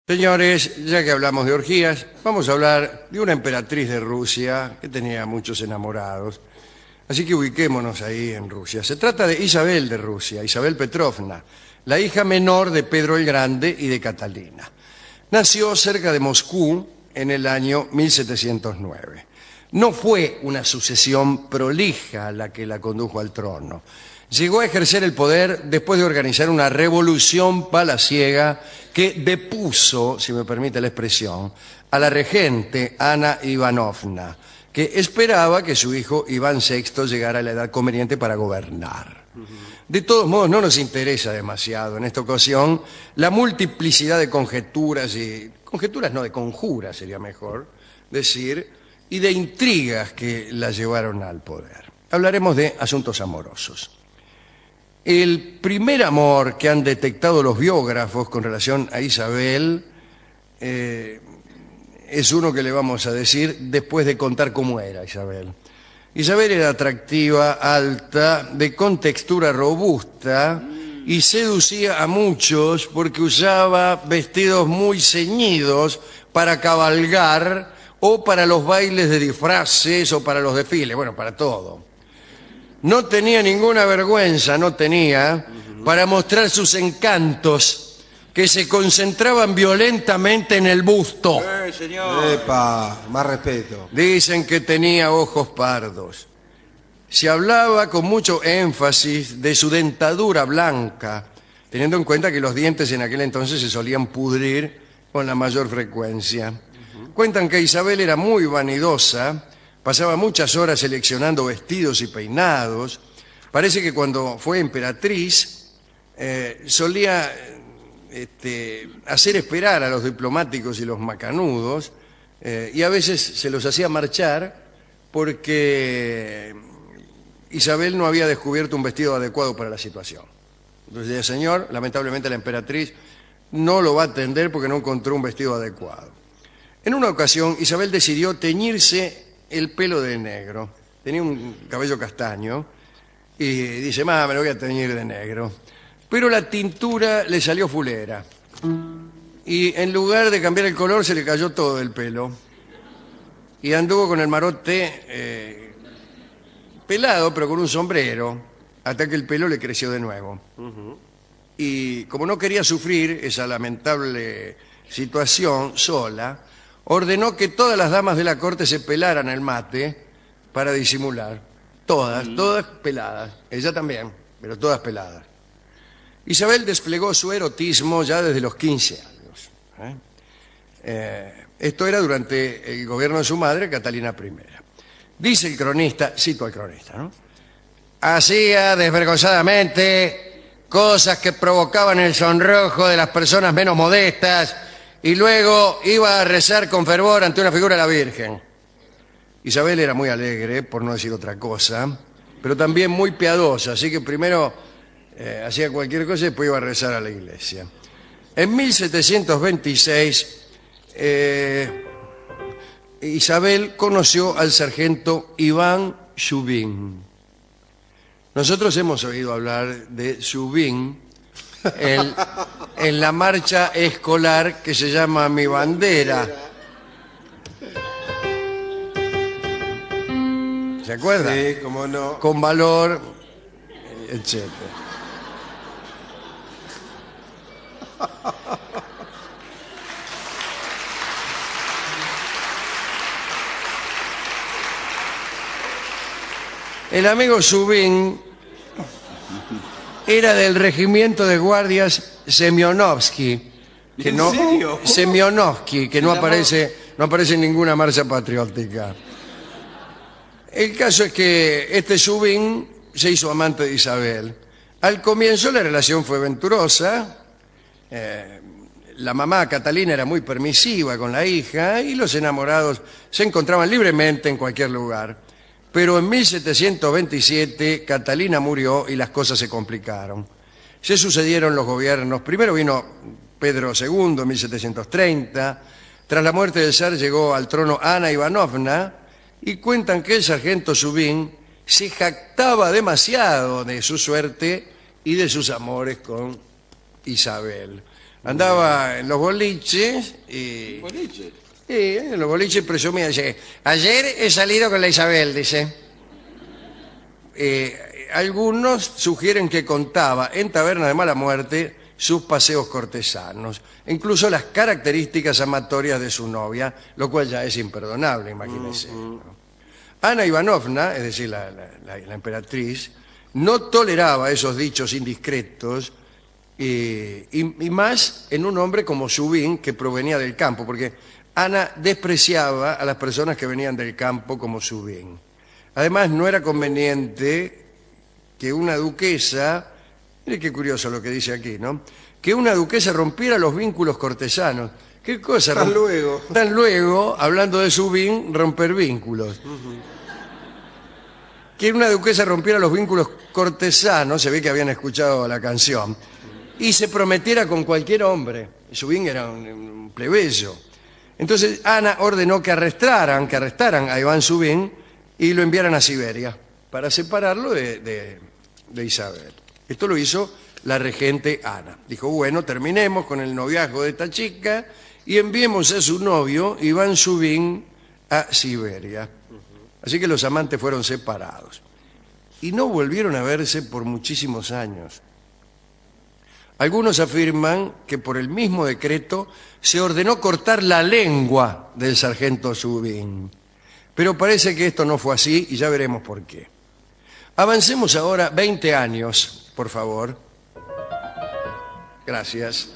Señores, ya que hablamos de orgías, vamos a hablar de una emperatriz de Rusia que tenía muchos enamorados. Así que ubiquémonos ahí en Rusia. Se trata de Isabel de Rusia, Isabel Petrovna, la hija menor de Pedro el Grande y de Catalina. Nació cerca de Moscú en el año 1709. No fue una sucesión prolija la que la condujo al trono. Llegó a ejercer el poder después de organizar una revolución palaciega que depuso, si me permite la expresión, a la regente Ana Ivanovna, que esperaba que su hijo Iván VI llegara a la edad conveniente para gobernar. De todos modos, no nos interesa demasiado en esta ocasión la multiplicidad de conjeturas, no, de conjuras sería mejor decir, y de intrigas que la llevaron al poder. Hablaremos de asuntos amorosos. El primer amor que han detectado los biógrafos con relación a Isabel es uno que le vamos a decir después de contar cómo era Isabel. Isabel era atractiva, alta, de contextura robusta y seducía a muchos porque usaba vestidos muy ceñidos para cabalgar o para los bailes de disfraces o para los desfiles, bueno, para todo. No tenía ninguna vergüenza, para mostrar sus encantos, que se concentraban violentamente en el busto. Señor. Epa, más respeto. Dicen que tenía ojos pardos. Se hablaba con mucho énfasis de su dentadura blanca, teniendo en cuenta que los dientes en aquel entonces se solían pudrir con la mayor frecuencia. Cuentan que Isabel era muy vanidosa. Pasaba muchas horas seleccionando vestidos y peinados. Parece que cuando fue emperatriz solía hacer esperar a los diplomáticos y los macanudos y a veces se los hacía marchar porque Isabel no había descubierto un vestido adecuado para la situación. Entonces decía, señor, lamentablemente la emperatriz no lo va a atender porque no encontró un vestido adecuado. En una ocasión Isabel decidió teñirse el pelo de negro. Tenía un cabello castaño y dice, me lo voy a teñir de negro. Pero la tintura le salió fulera y en lugar de cambiar el color se le cayó todo el pelo y anduvo con el marote pelado pero con un sombrero hasta que el pelo le creció de nuevo. Y como no quería sufrir esa lamentable situación sola, ordenó que todas las damas de la corte se pelaran el mate para disimular. Todas peladas. Ella también, pero todas peladas. Isabel desplegó su erotismo ya desde los 15 años. Esto era durante el gobierno de su madre, Catalina I. Dice el cronista, cito al cronista, ¿no? Hacía desvergonzadamente cosas que provocaban el sonrojo de las personas menos modestas y luego iba a rezar con fervor ante una figura de la Virgen. Isabel era muy alegre, por no decir otra cosa, pero también muy piadosa, así que primero hacía cualquier cosa y después iba a rezar a la iglesia. En 1726, Isabel conoció al sargento Iván Shubin. Nosotros hemos oído hablar de Shubin en la marcha escolar que se llama Mi Bandera. ¿Se acuerdan? Sí, cómo no. Con valor, etc. El amigo Shubin era del regimiento de guardias Semionovsky, que no, Semionovsky, que no aparece en ninguna marcha patriótica. El caso es que este Shubin se hizo amante de Isabel. Al comienzo la relación fue venturosa. La mamá Catalina era muy permisiva con la hija y los enamorados se encontraban libremente en cualquier lugar. Pero en 1727 Catalina murió y las cosas se complicaron. Se sucedieron los gobiernos. Primero vino Pedro II en 1730. Tras la muerte del zar llegó al trono Ana Ivanovna y cuentan que el sargento Shubin se jactaba demasiado de su suerte y de sus amores con Isabel. Andaba en los boliches y... ¿Boliche? Sí, en los boliches presumía, dice, ayer he salido con la Isabel, dice. Algunos sugieren que contaba en taberna de mala muerte sus paseos cortesanos, incluso las características amatorias de su novia, lo cual ya es imperdonable, imagínense, ¿no? Ana Ivanovna, es decir, la emperatriz, no toleraba esos dichos indiscretos y más en un hombre como Zubin, que provenía del campo, porque Ana despreciaba a las personas que venían del campo como Zubin. Además, no era conveniente que una duquesa, mire qué curioso lo que dice aquí, ¿no? Que una duquesa rompiera los vínculos cortesanos. ¿Qué cosa? Tan luego, hablando de Zubin, romper vínculos. Que una duquesa rompiera los vínculos cortesanos, se ve que habían escuchado la canción, y se prometiera con cualquier hombre. Zubin era un plebeyo. Entonces Ana ordenó que arrestaran a Iván Zubin y lo enviaran a Siberia para separarlo de Isabel. Esto lo hizo la regente Ana. Dijo, bueno, terminemos con el noviazgo de esta chica y enviemos a su novio, Iván Zubin, a Siberia. Así que los amantes fueron separados. Y no volvieron a verse por muchísimos años. Algunos afirman que por el mismo decreto se ordenó cortar la lengua del sargento Zubin. Pero parece que esto no fue así y ya veremos por qué. Avancemos ahora 20 años, por favor. Gracias.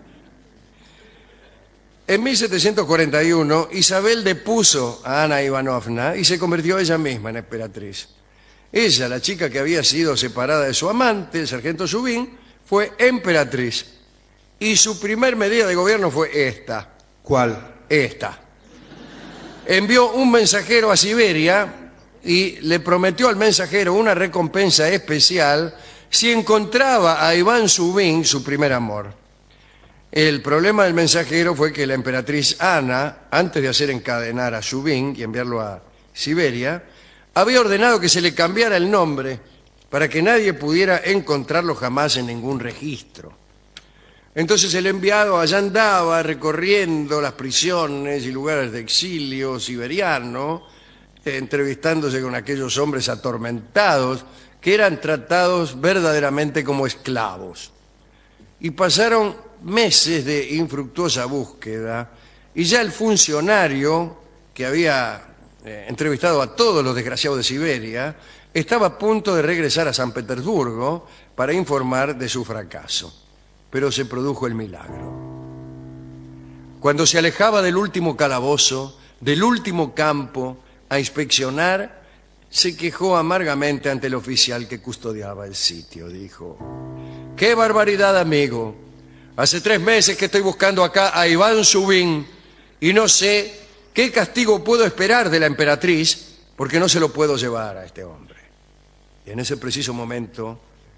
En 1741, Isabel depuso a Ana Ivanovna y se convirtió ella misma en emperatriz. Ella, la chica que había sido separada de su amante, el sargento Zubin, fue emperatriz. Y su primer medida de gobierno fue esta. ¿Cuál? Esta. Envió un mensajero a Siberia y le prometió al mensajero una recompensa especial si encontraba a Iván Zubin, su primer amor. El problema del mensajero fue que la emperatriz Ana, antes de hacer encadenar a Zubin y enviarlo a Siberia, había ordenado que se le cambiara el nombre para que nadie pudiera encontrarlo jamás en ningún registro. Entonces el enviado allá andaba recorriendo las prisiones y lugares de exilio siberiano, entrevistándose con aquellos hombres atormentados que eran tratados verdaderamente como esclavos. Y pasaron meses de infructuosa búsqueda y ya el funcionario que había entrevistado a todos los desgraciados de Siberia estaba a punto de regresar a San Petersburgo para informar de su fracaso. Pero se produjo el milagro. Cuando se alejaba del último calabozo, del último campo, a inspeccionar, se quejó amargamente ante el oficial que custodiaba el sitio. Dijo, ¡qué barbaridad, amigo! Hace 3 meses que estoy buscando acá a Iván Zubin y no sé qué castigo puedo esperar de la emperatriz porque no se lo puedo llevar a este hombre. Y en ese preciso momento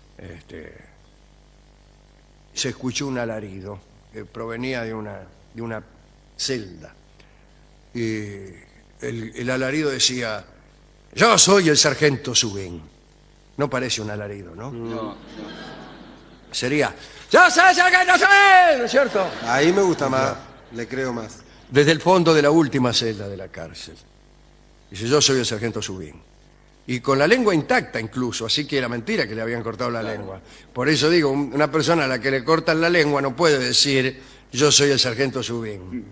se escuchó un alarido que provenía de una celda. Y el alarido decía, yo soy el sargento Zubin. No parece un alarido, ¿no? No. Sería, yo soy el sargento Zubin, ¿no es cierto? Ahí me gusta más, le creo más. Desde el fondo de la última celda de la cárcel. Dice, yo soy el sargento Zubin. Y con la lengua intacta incluso, así que era mentira que le habían cortado la lengua. Por eso digo, una persona a la que le cortan la lengua no puede decir, yo soy el sargento Zubin.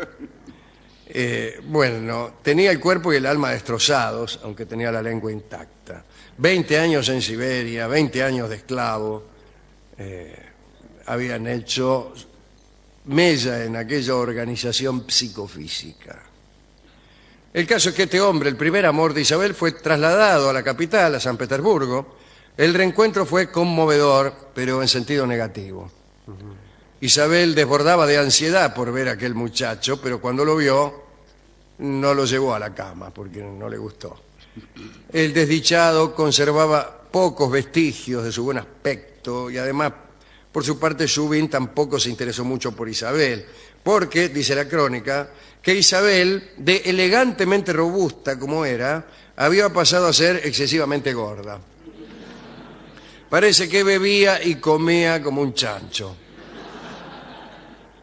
Bueno, tenía el cuerpo y el alma destrozados, aunque tenía la lengua intacta. 20 años en Siberia, 20 años de esclavo, habían hecho mella en aquella organización psicofísica. El caso es que este hombre, el primer amor de Isabel, fue trasladado a la capital, a San Petersburgo. El reencuentro fue conmovedor, pero en sentido negativo. Isabel desbordaba de ansiedad por ver a aquel muchacho, pero cuando lo vio, no lo llevó a la cama, porque no le gustó. El desdichado conservaba pocos vestigios de su buen aspecto y además, por su parte, Zubin tampoco se interesó mucho por Isabel, porque, dice la crónica, que Isabel, de elegantemente robusta como era, había pasado a ser excesivamente gorda. Parece que bebía y comía como un chancho.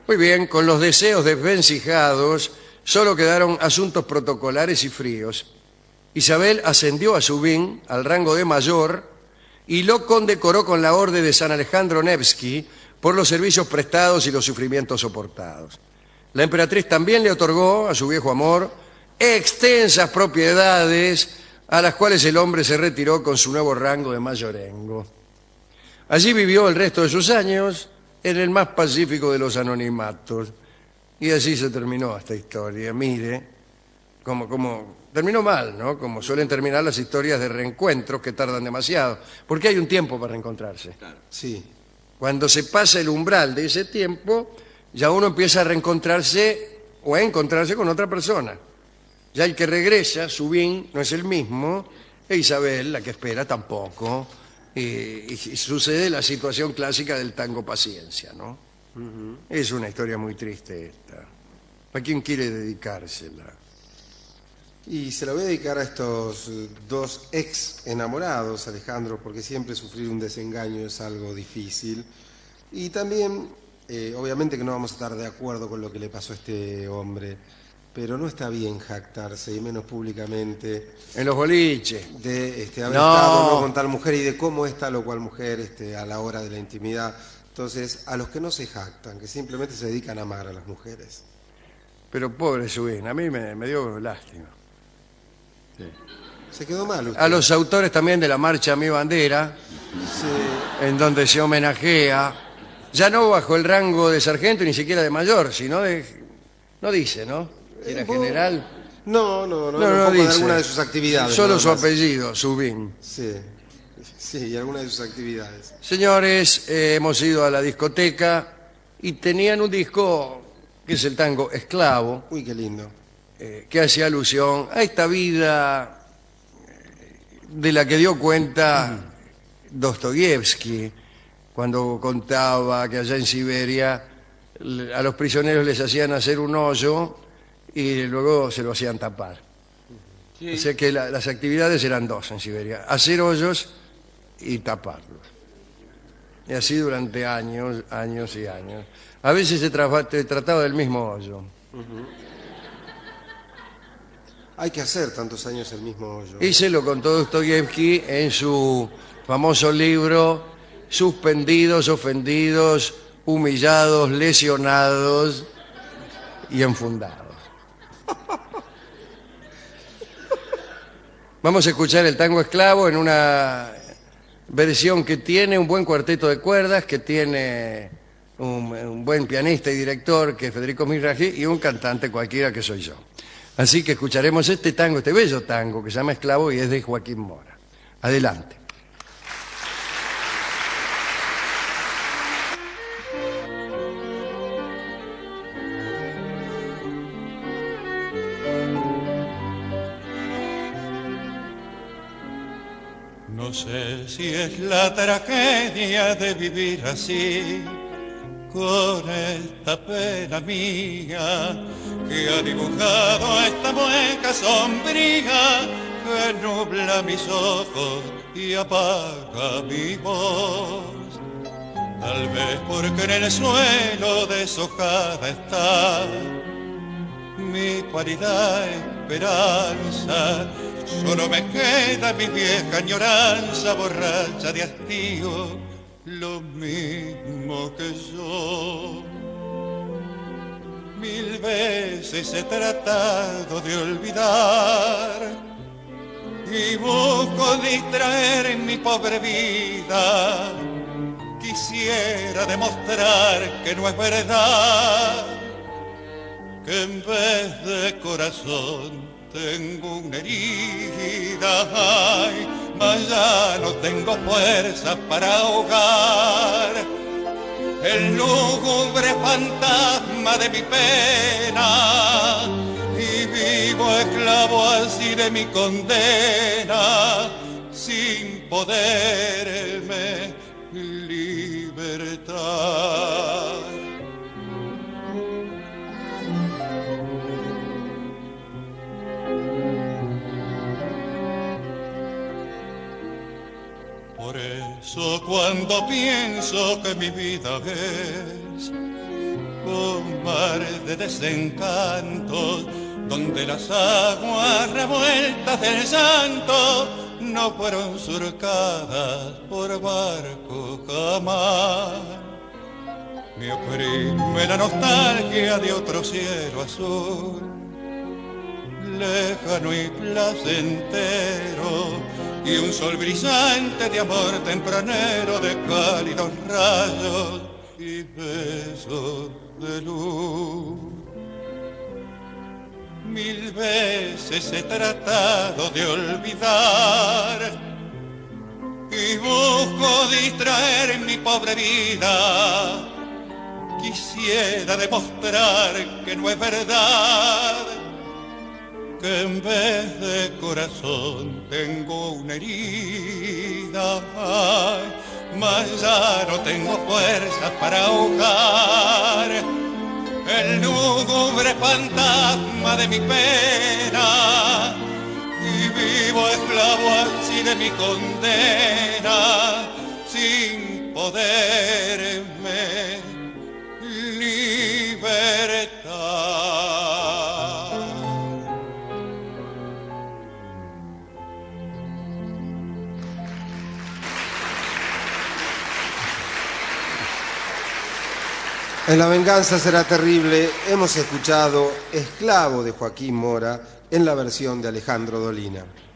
Muy bien, con los deseos desvencijados, solo quedaron asuntos protocolares y fríos. Isabel ascendió a Zubin al rango de mayor y lo condecoró con la Orden de San Alejandro Nevsky por los servicios prestados y los sufrimientos soportados. La emperatriz también le otorgó a su viejo amor extensas propiedades a las cuales el hombre se retiró con su nuevo rango de mayorengo. Allí vivió el resto de sus años en el más pacífico de los anonimatos. Y así se terminó esta historia. Mire, como terminó mal, ¿no? Como suelen terminar las historias de reencuentros que tardan demasiado, porque hay un tiempo para reencontrarse. Sí. Cuando se pasa el umbral de ese tiempo, ya uno empieza a reencontrarse o a encontrarse con otra persona. Ya el que regresa, Zubin, no es el mismo, e Isabel, la que espera, tampoco. Y sucede la situación clásica del tango Paciencia, ¿no? Es una historia muy triste esta. ¿A quién quiere dedicársela? Y se la voy a dedicar a estos dos ex enamorados, Alejandro, porque siempre sufrir un desengaño es algo difícil. Y también, obviamente que no vamos a estar de acuerdo con lo que le pasó a este hombre, pero no está bien jactarse, y menos públicamente, En los boliches. de haber No. estado con tal mujer y de cómo es tal o cual mujer a la hora de la intimidad. Entonces, a los que no se jactan, que simplemente se dedican a amar a las mujeres. Pero pobre Zubin, a mí me dio lástima. Se quedó mal usted. A los autores también de la marcha Mi Bandera, Sí. en donde se homenajea, ya no bajo el rango de sargento ni siquiera de mayor, sino de... No dice, ¿no? Era general. No, un poco de dice. alguna de sus actividades. Solo nada su más. apellido, Zubin. Sí, y alguna de sus actividades. Señores, hemos ido a la discoteca y tenían un disco que es el tango Esclavo, Uy, qué lindo. que hace alusión a esta vida de la que dio cuenta Dostoyevsky cuando contaba que allá en Siberia a los prisioneros les hacían hacer un hoyo y luego se lo hacían tapar. O sea que las actividades eran dos en Siberia: hacer hoyos y taparlos. Y así durante años, años y años. A veces se trataba del mismo hoyo. Hay que hacer tantos años el mismo hoyo. Y se lo contó Dostoyevsky en su famoso libro Suspendidos, ofendidos, humillados, lesionados y enfundados. Vamos a escuchar el tango Esclavo en una versión que tiene un buen cuarteto de cuerdas, que tiene un buen pianista y director, que es Federico Miraji, y un cantante cualquiera, que soy yo. Así que escucharemos este tango, este bello tango, que se llama Esclavo y es de Joaquín Mora. Adelante. No sé si es la tragedia de vivir así, con esta pena mía que ha dibujado esta mueca sombría que nubla mis ojos y apaga mi voz. Tal vez porque en el suelo deshojada está mi pálida esperanza. Solo me queda mi vieja añoranza borracha de hastío, lo mismo que yo. Mil veces he tratado de olvidar y busco distraer en mi pobre vida. Quisiera demostrar que no es verdad, que en vez de corazón tengo una herida, ay, mas ya no tengo fuerza para ahogar el lúgubre fantasma de mi pena, y vivo esclavo así de mi condena, sin poderme libertar. Por eso cuando pienso que mi vida es un mar de desencantos, donde las aguas revueltas del llanto no fueron surcadas por barco jamás. Me oprime la nostalgia de otro cielo azul, lejano y placentero, y un sol brillante de amor tempranero, de cálidos rayos y besos de luz. Mil veces he tratado de olvidar y busco distraer mi pobre vida. Quisiera demostrar que no es verdad, que en vez de corazón tengo una herida. Ay, mas ya no tengo fuerzas para ahogar el lúgubre fantasma de mi pena, y vivo esclavo así de mi condena, sin poderme libertar. En La venganza será terrible hemos escuchado Esclavo de Joaquín Mora en la versión de Alejandro Dolina.